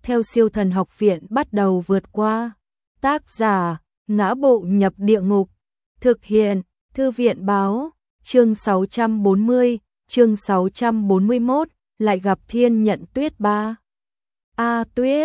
theo Siêu Thần Học Viện bắt đầu vượt qua. Tác giả, Ngã Bộ Nhập Địa Ngục. Thực hiện, Thư viện Báo. Chương 640, chương 641, lại gặp Thiên Nhận Tuyết 3. Tuyết,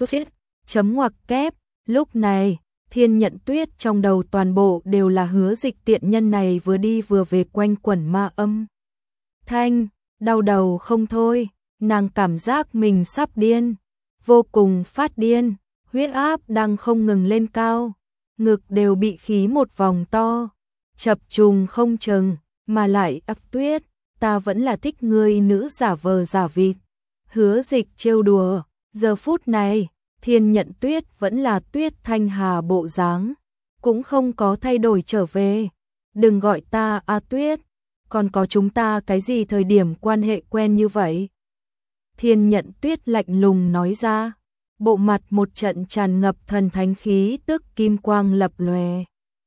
chấm ngoặc kép, lúc này, Thiên Nhận Tuyết trong đầu toàn bộ đều là Hứa Dịch tiện nhân này vừa đi vừa về quanh quẩn ma âm. Thanh, đau đầu không thôi, nàng cảm giác mình sắp điên, vô cùng phát điên, huyết áp đang không ngừng lên cao, ngực đều bị khí một vòng to, chập trùng không chừng, mà lại Tuyết, ta vẫn là thích ngươi nữ giả vờ giả vịt. Hứa Dịch trêu đùa, giờ phút này, Thiên Nhận Tuyết vẫn là Tuyết Thanh Hà bộ dáng, cũng không có thay đổi trở về. Đừng gọi ta Tuyết, còn có chúng ta cái gì thời điểm quan hệ quen như vậy? Thiên Nhận Tuyết lạnh lùng nói ra, bộ mặt một trận tràn ngập thần thánh khí tức kim quang lập lòe,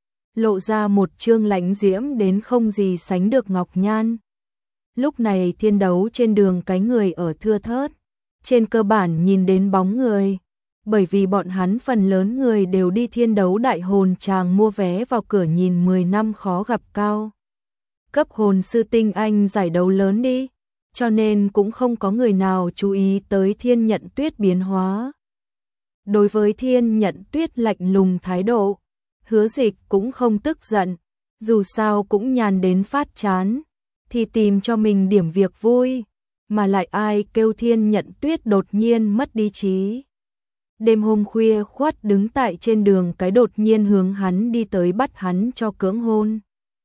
lộ ra một trương lãnh diễm đến không gì sánh được ngọc nhan. Lúc này thiên đấu trên đường cái người ở thưa thớt, trên cơ bản nhìn đến bóng người, bởi vì bọn hắn phần lớn người đều đi thiên đấu đại hồn tràng mua vé vào cửa nhìn 10 năm khó gặp cao cấp hồn sư tinh anh giải đấu lớn đi, cho nên cũng không có người nào chú ý tới Thiên Nhận Tuyết biến hóa. Đối với Thiên Nhận Tuyết lạnh lùng thái độ, Hứa Dịch cũng không tức giận, dù sao cũng nhàn đến phát chán, thì tìm cho mình điểm việc vui, mà lại ai kêu Thiên Nhận Tuyết đột nhiên mất đi trí. Đêm hôm khuya khoắt đứng tại trên đường cái đột nhiên hướng hắn đi tới bắt hắn cho cưỡng hôn.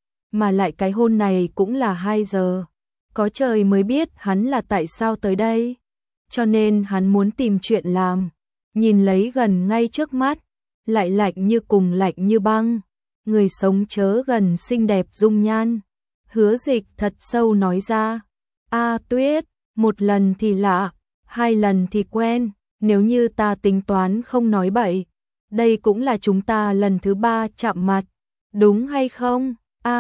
Mà lại cái hôn này cũng là 2 giờ, có trời mới biết hắn là tại sao tới đây, cho nên hắn muốn tìm chuyện làm, nhìn lấy gần ngay trước mắt, lại lạnh như cùng lạnh như băng, người sống chớ gần xinh đẹp dung nhan. Hứa Dịch thật sâu nói ra, Tuyết, một lần thì lạ, 2 lần thì quen, nếu như ta tính toán không nói bậy, đây cũng là chúng ta lần thứ 3 chạm mặt, đúng hay không?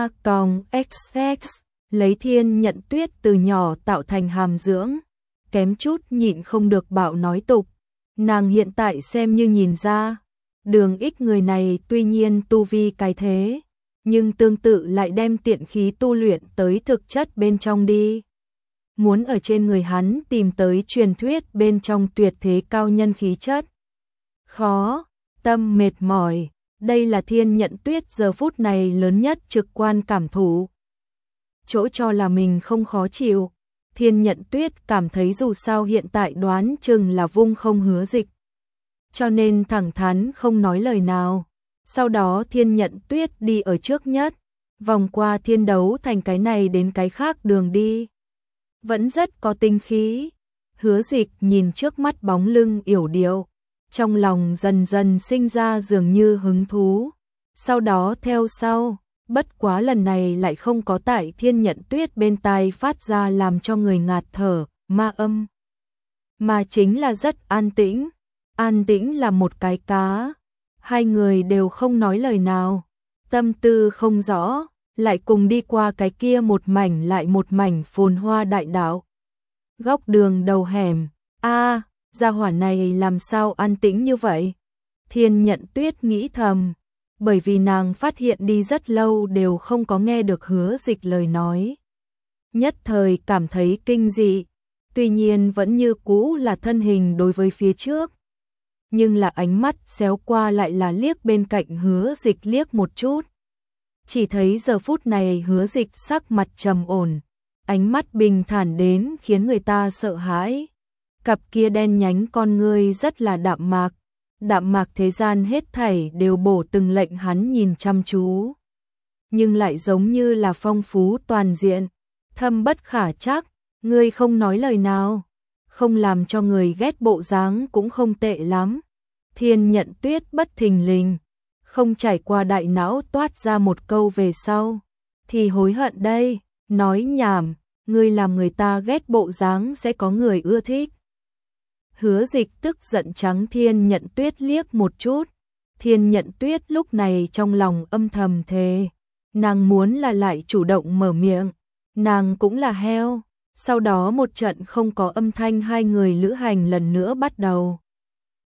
XX, lấy Thiên Nhận Tuyết từ nhỏ tạo thành hàm dưỡng, kém chút nhịn không được bạo nói tục. Nàng hiện tại xem như nhìn ra, Đường Ích người này tuy nhiên tu vi cái thế, nhưng tương tự lại đem tiện khí tu luyện tới thực chất bên trong đi. Muốn ở trên người hắn tìm tới truyền thuyết bên trong tuyệt thế cao nhân khí chất. Khó, tâm mệt mỏi, đây là Thiên Nhận Tuyết giờ phút này lớn nhất trực quan cảm thụ. Chỗ cho là mình không khó chịu, Thiên Nhận Tuyết cảm thấy dù sao hiện tại đoán chừng là vung không Hứa Dịch, cho nên thẳng thắn không nói lời nào. Sau đó Thiên Nhận Tuyết đi ở trước nhất, vòng qua thiên đấu thành cái này đến cái khác đường đi. Vẫn rất có tinh khí. Hứa Dịch nhìn trước mắt bóng lưng yểu điệu, trong lòng dần dần sinh ra dường như hứng thú. Sau đó theo sau, bất quá lần này lại không có tại Thiên Nhận Tuyết bên tai phát ra làm cho người ngạt thở, ma âm. Mà chính là rất an tĩnh là một cái cá. Hai người đều không nói lời nào, tâm tư không rõ, lại cùng đi qua cái kia một mảnh lại một mảnh phồn hoa đại đạo. Góc đường đầu hẻm, gia hỏa này làm sao an tĩnh như vậy? Thiên Nhận Tuyết nghĩ thầm, bởi vì nàng phát hiện đi rất lâu đều không có nghe được Hứa Dịch lời nói. Nhất thời cảm thấy kinh dị, tuy nhiên vẫn như cũ là thân hình đối với phía trước. Nhưng là ánh mắt xéo qua lại là liếc bên cạnh Hứa Dịch liếc một chút. Chỉ thấy giờ phút này Hứa Dịch sắc mặt trầm ổn, ánh mắt bình thản đến khiến người ta sợ hãi. Cặp kia đen nhánh con ngươi rất là đạm mạc thế gian hết thảy đều bổ từng lệnh hắn nhìn chăm chú. Nhưng lại giống như là phong phú toàn diện, thâm bất khả trắc, ngươi không nói lời nào, không làm cho người ghét bộ dáng cũng không tệ lắm. Thiên Nhận Tuyết bất thình lình, không trải qua đại não toát ra một câu về sau, thì hối hận đây, nói nhảm, ngươi làm người ta ghét bộ dáng sẽ có người ưa thích. Hứa Dịch tức giận trắng Thiên Nhận Tuyết liếc một chút, Thiên Nhận Tuyết lúc này trong lòng âm thầm thề, nàng muốn là lại chủ động mở miệng, nàng cũng là heo. Sau đó một trận không có âm thanh hai người lữ hành lần nữa bắt đầu.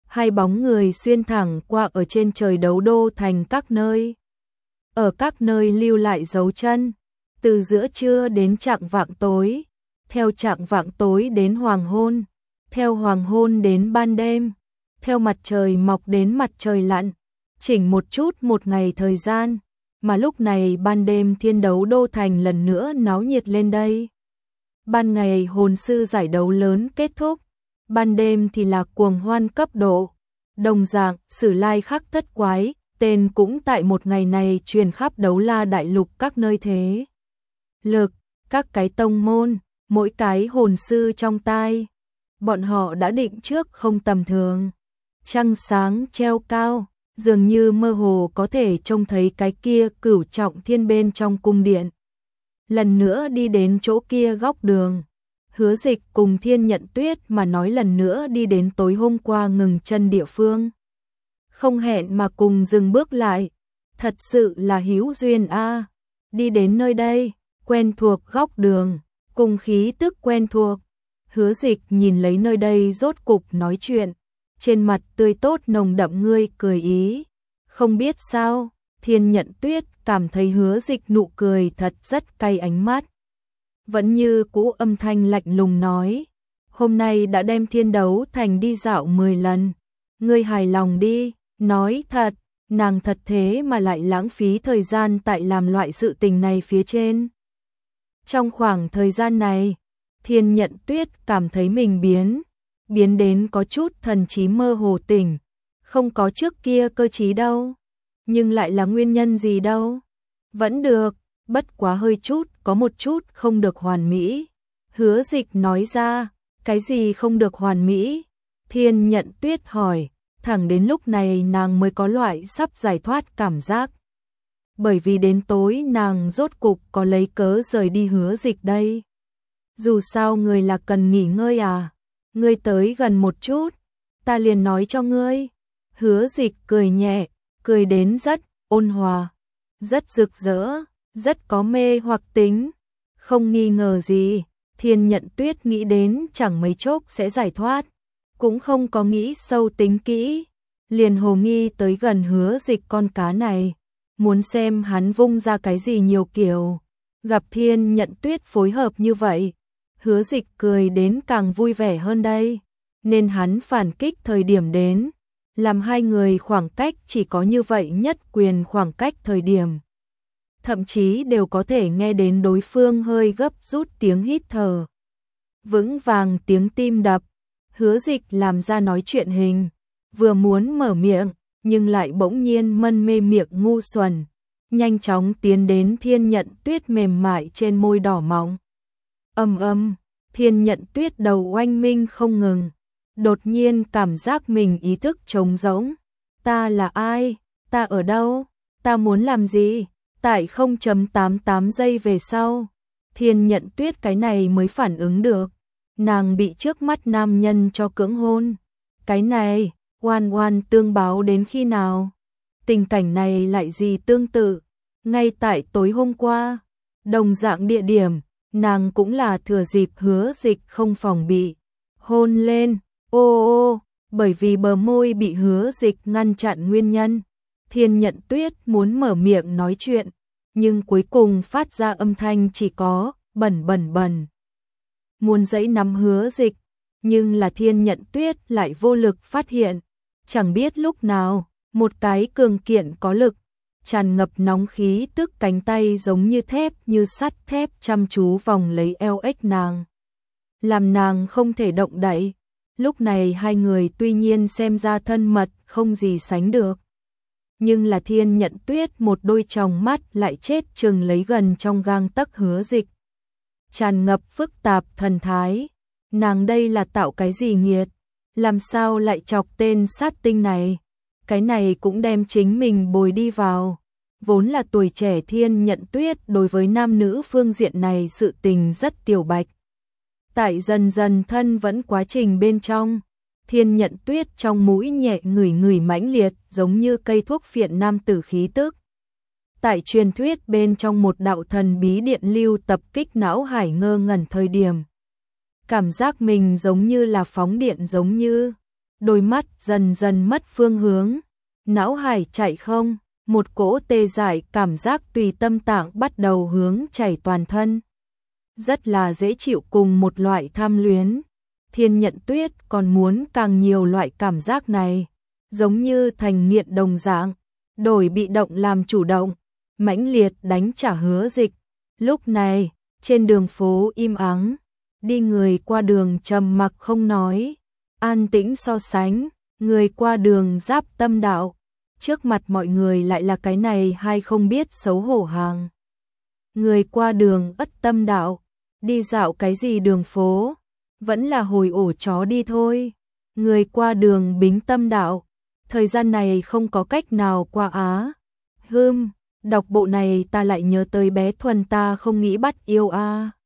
hai bóng người xuyên thẳng qua ở trên trời đấu đô thành các nơi. Ở các nơi lưu lại dấu chân, từ giữa trưa đến chạng vạng tối, theo chạng vạng tối đến hoàng hôn, theo hoàng hôn đến ban đêm, theo mặt trời mọc đến mặt trời lặn, chỉnh một chút một ngày thời gian, mà lúc này ban đêm thiên đấu đô thành lần nữa náo nhiệt lên đây. Ban ngày hồn sư giải đấu lớn kết thúc, ban đêm thì là cuồng hoan cấp độ. Đồng dạng, Sử Lai Khắc Thất Quái, tên cũng tại một ngày này truyền khắp Đấu La đại lục các nơi thế lực, các cái tông môn, mỗi cái hồn sư trong tai. Bọn họ đã định trước không tầm thường. Trăng sáng treo cao, dường như mơ hồ có thể trông thấy cái kia Cửu Trọng Thiên bên trong cung điện. Lần nữa đi đến chỗ kia góc đường, Hứa Dịch cùng Thiên Nhận Tuyết mà nói lần nữa đi đến tối hôm qua ngừng chân địa phương. Không hẹn mà cùng dừng bước lại, thật sự là hữu duyên a. Đi đến nơi đây, quen thuộc góc đường, cùng khí tức quen thuộc. Hứa Dịch nhìn lấy nơi đây rốt cục nói chuyện, trên mặt tươi tốt nồng đậm ngươi cười ý. Không biết sao, Thiên Nhận Tuyết cảm thấy Hứa Dịch nụ cười thật rất cay ánh mắt. Vẫn như cũ âm thanh lạnh lùng nói, hôm nay đã đem thiên đấu thành đi dạo 10 lần, ngươi hài lòng đi. Nói thật, nàng thật thế mà lại lãng phí thời gian tại làm loại sự tình này phía trên. Trong khoảng thời gian này, Thiên Nhận Tuyết cảm thấy mình biến đến có chút thần trí mơ hồ tỉnh, không có trước kia cơ trí đâu. Nhưng lại là nguyên nhân gì đâu? Vẫn được, bất quá hơi chút, có một chút không được hoàn mỹ. Hứa Dịch nói ra, cái gì không được hoàn mỹ? Thiên Nhận Tuyết hỏi. Thẳng đến lúc này nàng mới có loại sắp giải thoát cảm giác. Bởi vì đến tối nàng rốt cục có lấy cớ rời đi Hứa Dịch đây. Dù sao người là cần nghỉ ngơi à, ngươi tới gần một chút, ta liền nói cho ngươi. Hứa Dịch cười nhẹ, cười đến rất ôn hòa, rất rực rỡ, rất có mê hoặc tính. Không nghi ngờ gì, Thiên Nhận Tuyết nghĩ đến chẳng mấy chốc sẽ giải thoát. Cũng không có nghĩ sâu tính kỹ, liền hồ nghi tới gần Hứa Dịch con cá này, muốn xem hắn vung ra cái gì nhiều kiểu. Gặp Thiên Nhận Tuyết phối hợp như vậy, Hứa Dịch cười đến càng vui vẻ hơn đây, nên hắn phản kích thời điểm đến, làm hai người khoảng cách chỉ có như vậy nhất quyền khoảng cách thời điểm. Thậm chí đều có thể nghe đến đối phương hơi gấp rút tiếng hít thở, vững vàng tiếng tim đập. Hứa Dịch làm ra nói chuyện hình, vừa muốn mở miệng, nhưng lại bỗng nhiên mân mê miệng ngu xuẩn, nhanh chóng tiến đến Thiên Nhận Tuyết mềm mại trên môi đỏ mọng. Thiên Nhận Tuyết đầu oanh minh không ngừng, đột nhiên cảm giác mình ý thức trống rỗng. Ta là ai? Ta ở đâu? Ta muốn làm gì? Tại 0.88 giây về sau, Thiên Nhận Tuyết cái này mới phản ứng được. Nàng bị trước mắt nam nhân cho cưỡng hôn. Cái này, oan oan tương báo đến khi nào? Tình cảnh này lại gì tương tự? Ngay tại tối hôm qua, đồng dạng địa điểm, nàng cũng là thừa dịp Hứa Dịch không phòng bị hôn lên. Bởi vì bờ môi bị Hứa Dịch ngăn chặn nguyên nhân, Thiên Nhận Tuyết muốn mở miệng nói chuyện, nhưng cuối cùng phát ra âm thanh chỉ có bẩn bẩn bẩn. Muốn giãy nắm Hứa Dịch, nhưng là Thiên Nhận Tuyết lại vô lực phát hiện. Chẳng biết lúc nào, một cái cường kiện có lực, tràn ngập nóng khí tức cánh tay giống như thép như sắt thép chăm chú vòng lấy eo ếch nàng, làm nàng không thể động đậy. Lúc này hai người tuy nhiên xem ra thân mật không gì sánh được, nhưng là Thiên Nhận Tuyết một đôi tròng mắt lại chết chừng lấy gần trong gang tấc Hứa Dịch, tràn ngập phức tạp thần thái. Nàng đây là tạo cái gì nghiệt? Làm sao lại chọc tên sát tinh này? Cái này cũng đem chính mình bồi đi vào. Vốn là tuổi trẻ Thiên Nhận Tuyết đối với nam nữ phương diện này sự tình rất tiểu bạch. Tại dần dần thân vẫn quá trình bên trong, Thiên Nhận Tuyết trong mũi nhẹ ngửi ngửi mãnh liệt giống như cây thuốc phiện nam tử khí tức. Tại truyền thuyết bên trong một đạo thần bí điện lưu tập kích não hải ngơ ngẩn thời điểm, cảm giác mình giống như là phóng điện giống như. đôi mắt dần dần mất phương hướng, não hải chạy không, một cỗ tê dại cảm giác tùy tâm tạng bắt đầu hướng chảy toàn thân. Rất là dễ chịu cùng một loại tham luyến. Thiên Nhận Tuyết còn muốn càng nhiều loại cảm giác này, giống như thành nghiện đồng dạng, đổi bị động làm chủ động, mãnh liệt đánh trả Hứa Dịch. Lúc này, trên đường phố im ắng, đi người qua đường trầm mặc không nói, an tĩnh so sánh, người qua đường giáp tâm đạo, trước mặt mọi người lại là cái này hay không biết xấu hổ hàng. Người qua đường ất tâm đạo, đi dạo cái gì đường phố, vẫn là hồi ổ chó đi thôi. Người qua đường bính tâm đạo, thời gian này không có cách nào qua á. Đọc bộ này ta lại nhớ tới bé Thuần ta không nghĩ bắt yêu a.